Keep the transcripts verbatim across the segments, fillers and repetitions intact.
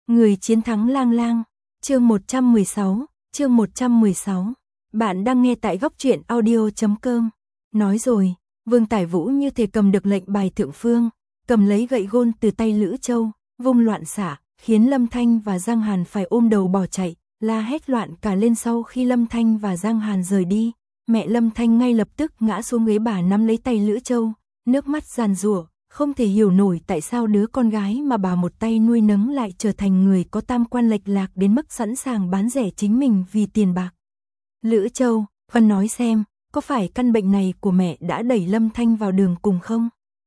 Người chiến thắng lang lang, chương một trăm mười sáu, chương một trăm mười sáu. Bạn đang nghe tại góc truyện audio chấm com. Nói rồi, Vương Tải Vũ như thể cầm được lệnh bài thượng phương, cầm lấy gậy gôn từ tay Lữ Châu, vung loạn xả, khiến Lâm Thanh và Giang Hàn phải ôm đầu bỏ chạy, la hét loạn cả lên. Sau khi Lâm Thanh và Giang Hàn rời đi, mẹ Lâm Thanh ngay lập tức ngã xuống ghế, bà nắm lấy tay Lữ Châu, nước mắt giàn giụa, không thể hiểu nổi tại sao đứa con gái mà bà một tay nuôi nấng lại trở thành người có tam quan lệch lạc đến mức sẵn sàng bán rẻ chính mình vì tiền bạc. Lữ Châu, con nói xem, có phải căn bệnh này của mẹ đã đẩy Lâm Thanh vào đường cùng không?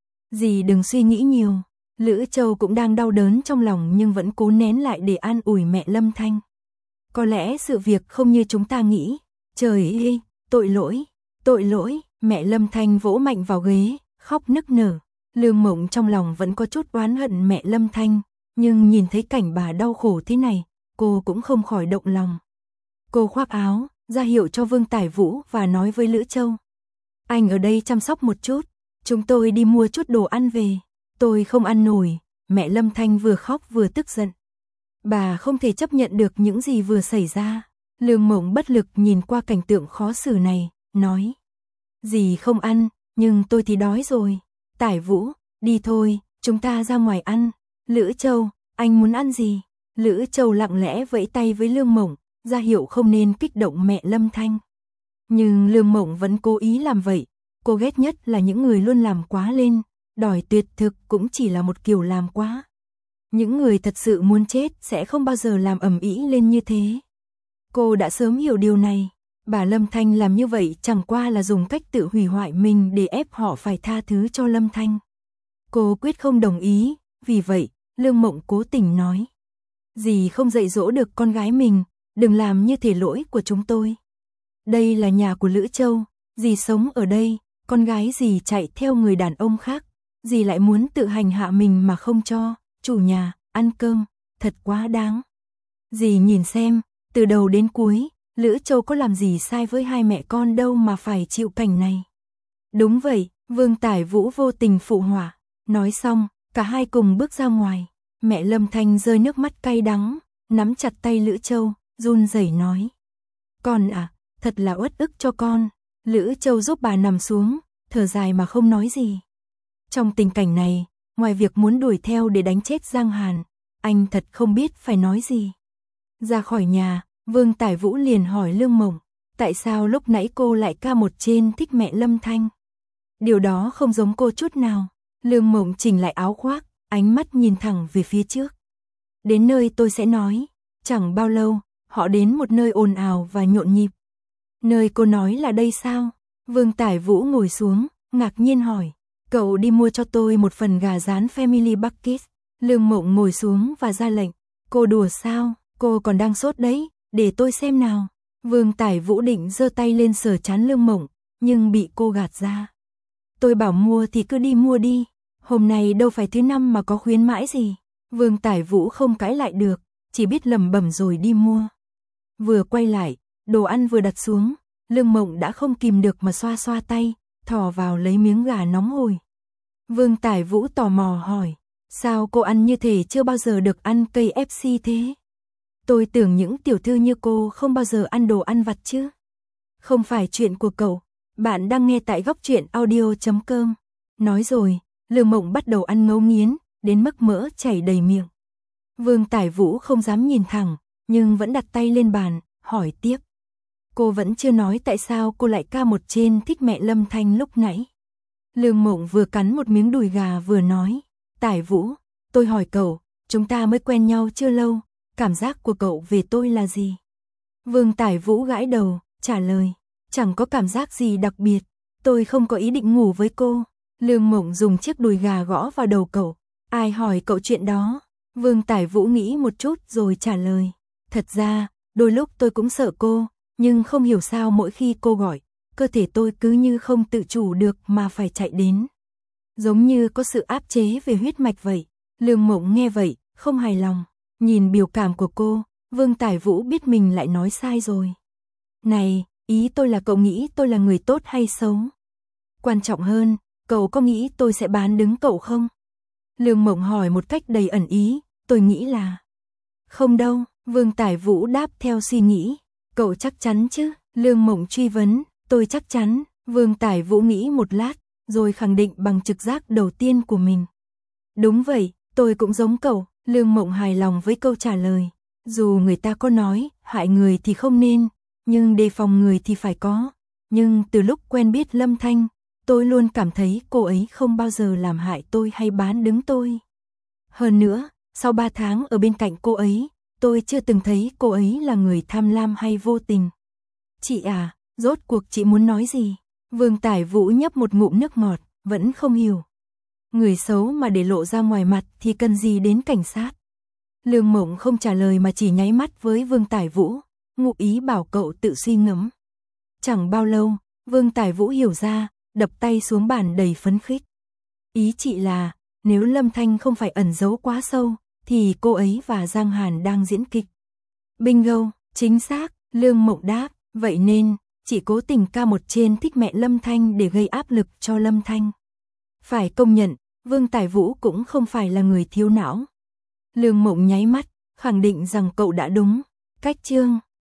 Dì đừng suy nghĩ nhiều. Lữ Châu cũng đang đau đớn trong lòng nhưng vẫn cố nén lại để an ủi mẹ Lâm Thanh. Có lẽ sự việc không như chúng ta nghĩ. Trời ơi, tội lỗi, tội lỗi. Mẹ Lâm Thanh vỗ mạnh vào ghế, khóc nức nở. Lương Mộng trong lòng vẫn có chút oán hận mẹ Lâm Thanh, nhưng nhìn thấy cảnh bà đau khổ thế này, cô cũng không khỏi động lòng. Cô khoác áo, ra hiệu cho Vương Tải Vũ và nói với Lữ Châu. Anh ở đây chăm sóc một chút, chúng tôi đi mua chút đồ ăn về. Tôi không ăn nổi. Mẹ Lâm Thanh vừa khóc vừa tức giận. Bà không thể chấp nhận được những gì vừa xảy ra. Lương Mộng bất lực nhìn qua cảnh tượng khó xử này, nói. Dì không ăn, nhưng tôi thì đói rồi. Tải Vũ, đi thôi, chúng ta ra ngoài ăn. Lữ Châu, anh muốn ăn gì? Lữ Châu lặng lẽ vẫy tay với Lương Mộng, ra hiệu không nên kích động mẹ Lâm Thanh. Nhưng Lương Mộng vẫn cố ý làm vậy. Cô ghét nhất là những người luôn làm quá lên, đòi tuyệt thực cũng chỉ là một kiểu làm quá. Những người thật sự muốn chết sẽ không bao giờ làm ầm ĩ lên như thế. Cô đã sớm hiểu điều này. Bà Lâm Thanh làm như vậy chẳng qua là dùng cách tự hủy hoại mình để ép họ phải tha thứ cho Lâm Thanh. Cô quyết không đồng ý, vì vậy, Lương Mộng cố tình nói. Dì không dạy dỗ được con gái mình, đừng làm như thể lỗi của chúng tôi. Đây là nhà của Lữ Châu, dì sống ở đây, con gái dì chạy theo người đàn ông khác, dì lại muốn tự hành hạ mình mà không cho chủ nhà ăn cơm, thật quá đáng. Dì nhìn xem, từ đầu đến cuối, Lữ Châu có làm gì sai với hai mẹ con đâu mà phải chịu cảnh này. Đúng vậy, Vương Tải Vũ vô tình phụ họa. Nói xong, cả hai cùng bước ra ngoài. Mẹ Lâm Thanh rơi nước mắt cay đắng, nắm chặt tay Lữ Châu, run rẩy nói. Con à, thật là uất ức cho con. Lữ Châu giúp bà nằm xuống, thở dài mà không nói gì. Trong tình cảnh này, ngoài việc muốn đuổi theo để đánh chết Giang Hàn, anh thật không biết phải nói gì. Ra khỏi nhà, Vương Tải Vũ liền hỏi Lương Mộng, tại sao lúc nãy cô lại ca một trên thích mẹ Lâm Thanh? Điều đó không giống cô chút nào. Lương Mộng chỉnh lại áo khoác, ánh mắt nhìn thẳng về phía trước. Đến nơi tôi sẽ nói. Chẳng bao lâu, họ đến một nơi ồn ào và nhộn nhịp. Nơi cô nói là đây sao? Vương Tải Vũ ngồi xuống, ngạc nhiên hỏi. Cậu đi mua cho tôi một phần gà rán Family Bucket. Lương Mộng ngồi xuống và ra lệnh. Cô đùa sao? Cô còn đang sốt đấy, để tôi xem nào. Vương Tải Vũ định giơ tay lên sờ trán Lương Mộng, nhưng bị cô gạt ra. Tôi bảo mua thì cứ đi mua đi. Hôm nay đâu phải thứ năm mà có khuyến mãi gì. Vương Tải Vũ không cãi lại được, chỉ biết lẩm bẩm rồi đi mua. Vừa quay lại, đồ ăn vừa đặt xuống, Lương Mộng đã không kìm được mà xoa xoa tay, thò vào lấy miếng gà nóng hổi. Vương Tải Vũ tò mò hỏi, sao cô ăn như thế chưa bao giờ được ăn ca ép xê thế? Tôi tưởng những tiểu thư như cô không bao giờ ăn đồ ăn vặt chứ. Không phải chuyện của cậu, bạn đang nghe tại góc truyện audio chấm com. Nói rồi, Lương Mộng bắt đầu ăn ngấu nghiến, đến mức mỡ chảy đầy miệng. Vương Tải Vũ không dám nhìn thẳng, nhưng vẫn đặt tay lên bàn, hỏi tiếp. Cô vẫn chưa nói tại sao cô lại ca một trên thích mẹ Lâm Thanh lúc nãy. Lương Mộng vừa cắn một miếng đùi gà vừa nói. Tải Vũ, tôi hỏi cậu, chúng ta mới quen nhau chưa lâu, cảm giác của cậu về tôi là gì? Vương Tải Vũ gãi đầu, trả lời. Chẳng có cảm giác gì đặc biệt, tôi không có ý định ngủ với cô. Lương Mộng dùng chiếc đùi gà gõ vào đầu cậu. Ai hỏi cậu chuyện đó? Vương Tải Vũ nghĩ một chút rồi trả lời. Thật ra, đôi lúc tôi cũng sợ cô, nhưng không hiểu sao mỗi khi cô gọi, cơ thể tôi cứ như không tự chủ được mà phải chạy đến. Giống như có sự áp chế về huyết mạch vậy. Lương Mộng nghe vậy, không hài lòng. Nhìn biểu cảm của cô, Vương Tải Vũ biết mình lại nói sai rồi. Này, ý tôi là cậu nghĩ tôi là người tốt hay xấu? Quan trọng hơn, cậu có nghĩ tôi sẽ bán đứng cậu không? Lương Mộng hỏi một cách đầy ẩn ý, tôi nghĩ là... Không đâu, Vương Tải Vũ đáp theo suy nghĩ. Cậu chắc chắn chứ? Lương Mộng truy vấn. Tôi chắc chắn, Vương Tải Vũ nghĩ một lát, rồi khẳng định bằng trực giác đầu tiên của mình. Đúng vậy, tôi cũng giống cậu. Lương Mộng hài lòng với câu trả lời. Dù người ta có nói, hại người thì không nên, nhưng đề phòng người thì phải có. Nhưng từ lúc quen biết Lâm Thanh, tôi luôn cảm thấy cô ấy không bao giờ làm hại tôi hay bán đứng tôi. Hơn nữa, sau ba tháng ở bên cạnh cô ấy, tôi chưa từng thấy cô ấy là người tham lam hay vô tình. Chị à, rốt cuộc chị muốn nói gì? Vương Tải Vũ nhấp một ngụm nước ngọt, vẫn không hiểu. Người xấu mà để lộ ra ngoài mặt thì cần gì đến cảnh sát? Lương Mộng không trả lời mà chỉ nháy mắt với Vương Tải Vũ, ngụ ý bảo cậu tự suy ngẫm. Chẳng bao lâu, Vương Tải Vũ hiểu ra, đập tay xuống bàn đầy phấn khích. Ý chị là, nếu Lâm Thanh không phải ẩn giấu quá sâu, thì cô ấy và Giang Hàn đang diễn kịch. Bingo, chính xác, Lương Mộng đáp, vậy nên, chị cố tình ca một trên thích mẹ Lâm Thanh để gây áp lực cho Lâm Thanh. Phải công nhận, Vương Tải Vũ cũng không phải là người thiếu não. Lương Mộng nháy mắt, khẳng định rằng cậu đã đúng. Cách chương